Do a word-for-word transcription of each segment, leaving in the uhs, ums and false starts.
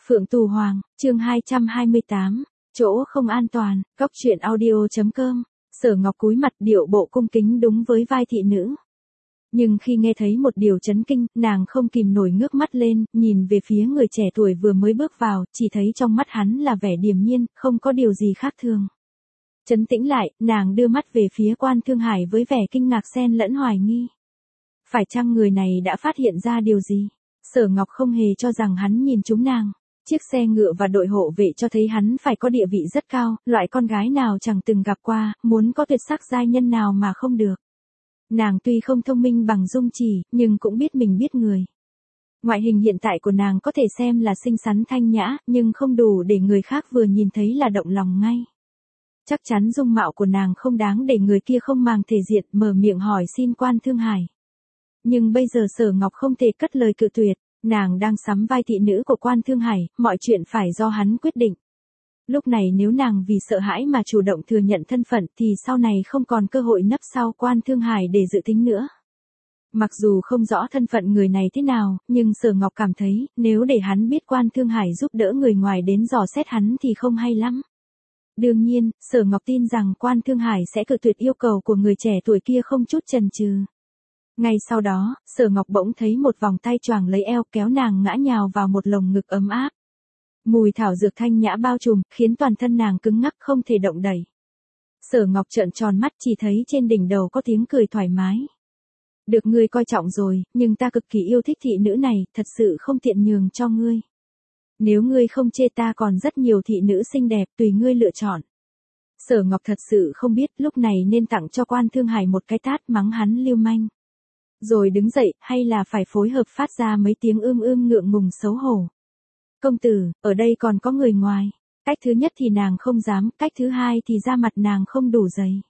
Phượng Tù Hoàng, chương hai trăm hai mươi tám, chỗ không an toàn, cóc truyện audio chấm com. Sở Ngọc cúi mặt điệu bộ cung kính đúng với vai thị nữ. Nhưng khi nghe thấy một điều chấn kinh, nàng không kìm nổi ngước mắt lên, nhìn về phía người trẻ tuổi vừa mới bước vào, chỉ thấy trong mắt hắn là vẻ điềm nhiên, không có điều gì khác thường. Trấn tĩnh lại, nàng đưa mắt về phía Quan Thương Hải với vẻ kinh ngạc xen lẫn hoài nghi. Phải chăng người này đã phát hiện ra điều gì? Sở Ngọc không hề cho rằng hắn nhìn trúng nàng. Chiếc xe ngựa và đội hộ vệ cho thấy hắn phải có địa vị rất cao, loại con gái nào chẳng từng gặp qua, muốn có tuyệt sắc giai nhân nào mà không được. Nàng tuy không thông minh bằng Dung Chỉ, nhưng cũng biết mình biết người. Ngoại hình hiện tại của nàng có thể xem là xinh xắn thanh nhã, nhưng không đủ để người khác vừa nhìn thấy là động lòng ngay. Chắc chắn dung mạo của nàng không đáng để người kia không màng thể diện mở miệng hỏi xin Quan Thương Hải. Nhưng bây giờ Sở Ngọc không thể cất lời cự tuyệt, nàng đang sắm vai thị nữ của Quan Thương Hải, mọi chuyện phải do hắn quyết định. Lúc này nếu nàng vì sợ hãi mà chủ động thừa nhận thân phận thì sau này không còn cơ hội nấp sau Quan Thương Hải để dự tính nữa. Mặc dù không rõ thân phận người này thế nào, nhưng Sở Ngọc cảm thấy nếu để hắn biết Quan Thương Hải giúp đỡ người ngoài đến dò xét hắn thì không hay lắm. Đương nhiên, Sở Ngọc tin rằng Quan Thương Hải sẽ cự tuyệt yêu cầu của người trẻ tuổi kia không chút chần chừ. Ngay sau đó, Sở Ngọc bỗng thấy một vòng tay choàng lấy eo kéo nàng ngã nhào vào một lồng ngực ấm áp. Mùi thảo dược thanh nhã bao trùm, khiến toàn thân nàng cứng ngắc không thể động đậy. Sở Ngọc trợn tròn mắt chỉ thấy trên đỉnh đầu có tiếng cười thoải mái. Được ngươi coi trọng rồi, nhưng ta cực kỳ yêu thích thị nữ này, thật sự không tiện nhường cho ngươi. Nếu ngươi không chê ta còn rất nhiều thị nữ xinh đẹp tùy ngươi lựa chọn. Sở Ngọc thật sự không biết lúc này nên tặng cho Quan Thương Hải một cái tát mắng hắn lưu manh. Rồi đứng dậy, hay là phải phối hợp phát ra mấy tiếng ưm ưm ngượng ngùng xấu hổ. Công tử, ở đây còn có người ngoài. Cách thứ nhất thì nàng không dám, cách thứ hai thì da mặt nàng không đủ dày.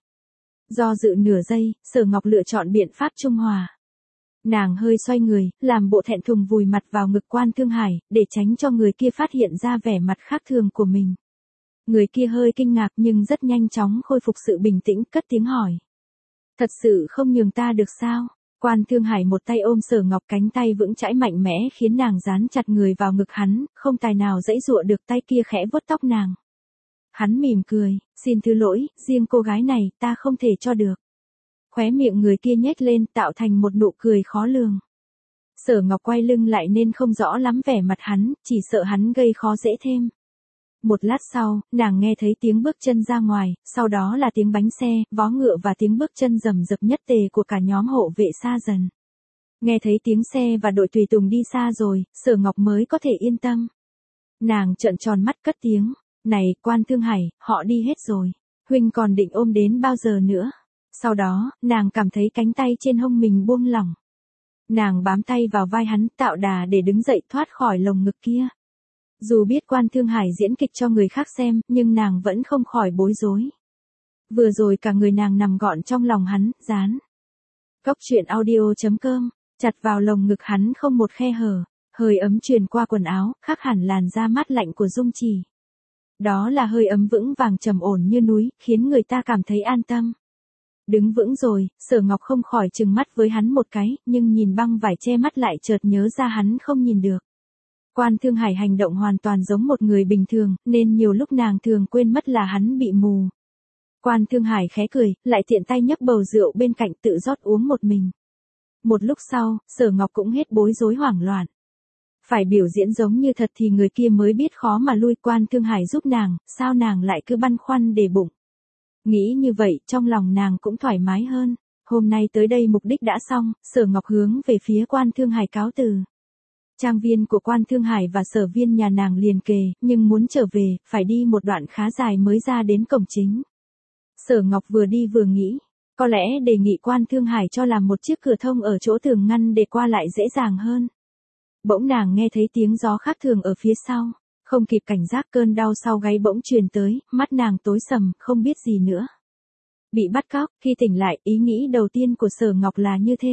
Do dự nửa giây, Sở Ngọc lựa chọn biện pháp trung hòa. Nàng hơi xoay người, làm bộ thẹn thùng vùi mặt vào ngực Quan Thương Hải, để tránh cho người kia phát hiện ra vẻ mặt khác thường của mình. Người kia hơi kinh ngạc nhưng rất nhanh chóng khôi phục sự bình tĩnh, cất tiếng hỏi. Thật sự không nhường ta được sao? Quan Thương Hải một tay ôm Sở Ngọc, cánh tay vững chãi mạnh mẽ khiến nàng dán chặt người vào ngực hắn, không tài nào dãy dụa được, tay kia khẽ vuốt tóc nàng. Hắn mỉm cười, xin thứ lỗi, riêng cô gái này ta không thể cho được. Khóe miệng người kia nhếch lên tạo thành một nụ cười khó lường. Sở Ngọc quay lưng lại nên không rõ lắm vẻ mặt hắn, chỉ sợ hắn gây khó dễ thêm. Một lát sau, nàng nghe thấy tiếng bước chân ra ngoài, sau đó là tiếng bánh xe, vó ngựa và tiếng bước chân rầm rập nhất tề của cả nhóm hộ vệ xa dần. Nghe thấy tiếng xe và đội tùy tùng đi xa rồi, Sở Ngọc mới có thể yên tâm. Nàng trợn tròn mắt cất tiếng, này Quan Thương Hải, họ đi hết rồi, huynh còn định ôm đến bao giờ nữa? Sau đó, nàng cảm thấy cánh tay trên hông mình buông lỏng. Nàng bám tay vào vai hắn tạo đà để đứng dậy thoát khỏi lồng ngực kia. Dù biết Quan Thương Hải diễn kịch cho người khác xem, nhưng nàng vẫn không khỏi bối rối. Vừa rồi cả người nàng nằm gọn trong lòng hắn, dán. Cóc truyện audio chấm com, chặt vào lồng ngực hắn không một khe hở, hơi ấm truyền qua quần áo, khác hẳn làn da mát lạnh của Dung Chỉ. Đó là hơi ấm vững vàng trầm ổn như núi, khiến người ta cảm thấy an tâm. Đứng vững rồi, Sở Ngọc không khỏi trừng mắt với hắn một cái, nhưng nhìn băng vải che mắt lại chợt nhớ ra hắn không nhìn được. Quan Thương Hải hành động hoàn toàn giống một người bình thường, nên nhiều lúc nàng thường quên mất là hắn bị mù. Quan Thương Hải khẽ cười, lại tiện tay nhấc bầu rượu bên cạnh tự rót uống một mình. Một lúc sau, Sở Ngọc cũng hết bối rối hoảng loạn. Phải biểu diễn giống như thật thì người kia mới biết khó mà lui. Quan Thương Hải giúp nàng, sao nàng lại cứ băn khoăn để bụng. Nghĩ như vậy, trong lòng nàng cũng thoải mái hơn. Hôm nay tới đây mục đích đã xong, Sở Ngọc hướng về phía Quan Thương Hải cáo từ. Trang viên của Quan Thương Hải và sở viên nhà nàng liền kề, nhưng muốn trở về, phải đi một đoạn khá dài mới ra đến cổng chính. Sở Ngọc vừa đi vừa nghĩ, có lẽ đề nghị Quan Thương Hải cho làm một chiếc cửa thông ở chỗ tường ngăn để qua lại dễ dàng hơn. Bỗng nàng nghe thấy tiếng gió khác thường ở phía sau, không kịp cảnh giác cơn đau sau gáy bỗng truyền tới, mắt nàng tối sầm, không biết gì nữa. Bị bắt cóc, khi tỉnh lại, ý nghĩ đầu tiên của Sở Ngọc là như thế.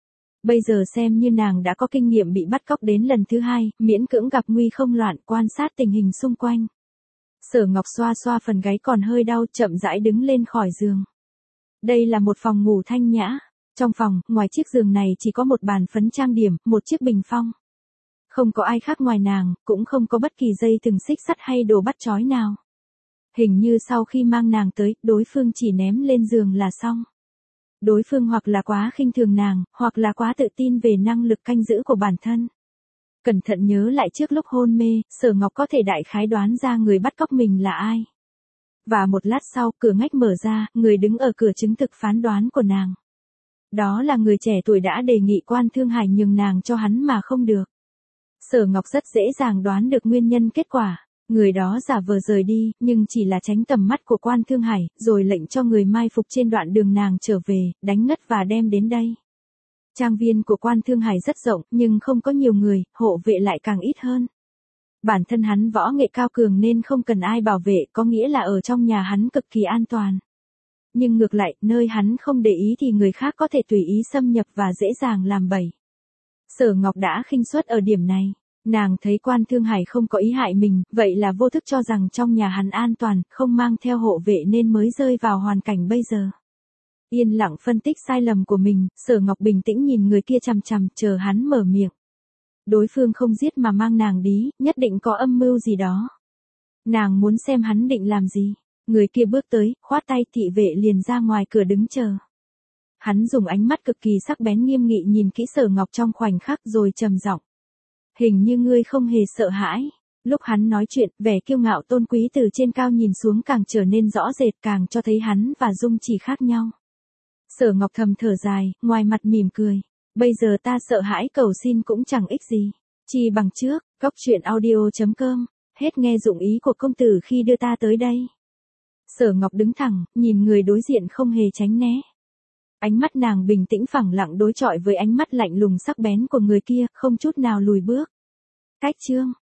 Bây giờ xem như nàng đã có kinh nghiệm bị bắt cóc đến lần thứ hai, miễn cưỡng gặp nguy không loạn, quan sát tình hình xung quanh. Sở Ngọc xoa xoa phần gáy còn hơi đau, chậm rãi đứng lên khỏi giường. Đây là một phòng ngủ thanh nhã. Trong phòng, ngoài chiếc giường này chỉ có một bàn phấn trang điểm, một chiếc bình phong. Không có ai khác ngoài nàng, cũng không có bất kỳ dây thừng xích sắt hay đồ bắt trói nào. Hình như sau khi mang nàng tới, đối phương chỉ ném lên giường là xong. Đối phương hoặc là quá khinh thường nàng, hoặc là quá tự tin về năng lực canh giữ của bản thân. Cẩn thận nhớ lại trước lúc hôn mê, Sở Ngọc có thể đại khái đoán ra người bắt cóc mình là ai. Và một lát sau, cửa ngách mở ra, người đứng ở cửa chứng thực phán đoán của nàng. Đó là người trẻ tuổi đã đề nghị Quan Thương Hải nhường nàng cho hắn mà không được. Sở Ngọc rất dễ dàng đoán được nguyên nhân kết quả. Người đó giả vờ rời đi, nhưng chỉ là tránh tầm mắt của Quan Thương Hải, rồi lệnh cho người mai phục trên đoạn đường nàng trở về, đánh ngất và đem đến đây. Trang viên của Quan Thương Hải rất rộng, nhưng không có nhiều người, hộ vệ lại càng ít hơn. Bản thân hắn võ nghệ cao cường nên không cần ai bảo vệ, có nghĩa là ở trong nhà hắn cực kỳ an toàn. Nhưng ngược lại, nơi hắn không để ý thì người khác có thể tùy ý xâm nhập và dễ dàng làm bẫy. Sở Ngọc đã khinh suất ở điểm này. Nàng thấy Quan Thương Hải không có ý hại mình, vậy là vô thức cho rằng trong nhà hắn an toàn, không mang theo hộ vệ nên mới rơi vào hoàn cảnh bây giờ. Yên lặng phân tích sai lầm của mình, Sở Ngọc bình tĩnh nhìn người kia chằm chằm, chờ hắn mở miệng. Đối phương không giết mà mang nàng đi, nhất định có âm mưu gì đó. Nàng muốn xem hắn định làm gì. Người kia bước tới, khoát tay, thị vệ liền ra ngoài cửa đứng chờ. Hắn dùng ánh mắt cực kỳ sắc bén nghiêm nghị nhìn kỹ Sở Ngọc trong khoảnh khắc rồi trầm giọng. Hình như ngươi không hề sợ hãi. Lúc hắn nói chuyện, vẻ kiêu ngạo tôn quý từ trên cao nhìn xuống càng trở nên rõ rệt, càng cho thấy hắn và Dung Chỉ khác nhau. Sở Ngọc thầm thở dài, ngoài mặt mỉm cười. Bây giờ ta sợ hãi cầu xin cũng chẳng ích gì. Chi bằng trước, góc truyện audio chấm com. Hết nghe dụng ý của công tử khi đưa ta tới đây. Sở Ngọc đứng thẳng, nhìn người đối diện không hề tránh né. Ánh mắt nàng bình tĩnh phẳng lặng đối chọi với ánh mắt lạnh lùng sắc bén của người kia, không chút nào lùi bước. Cách chương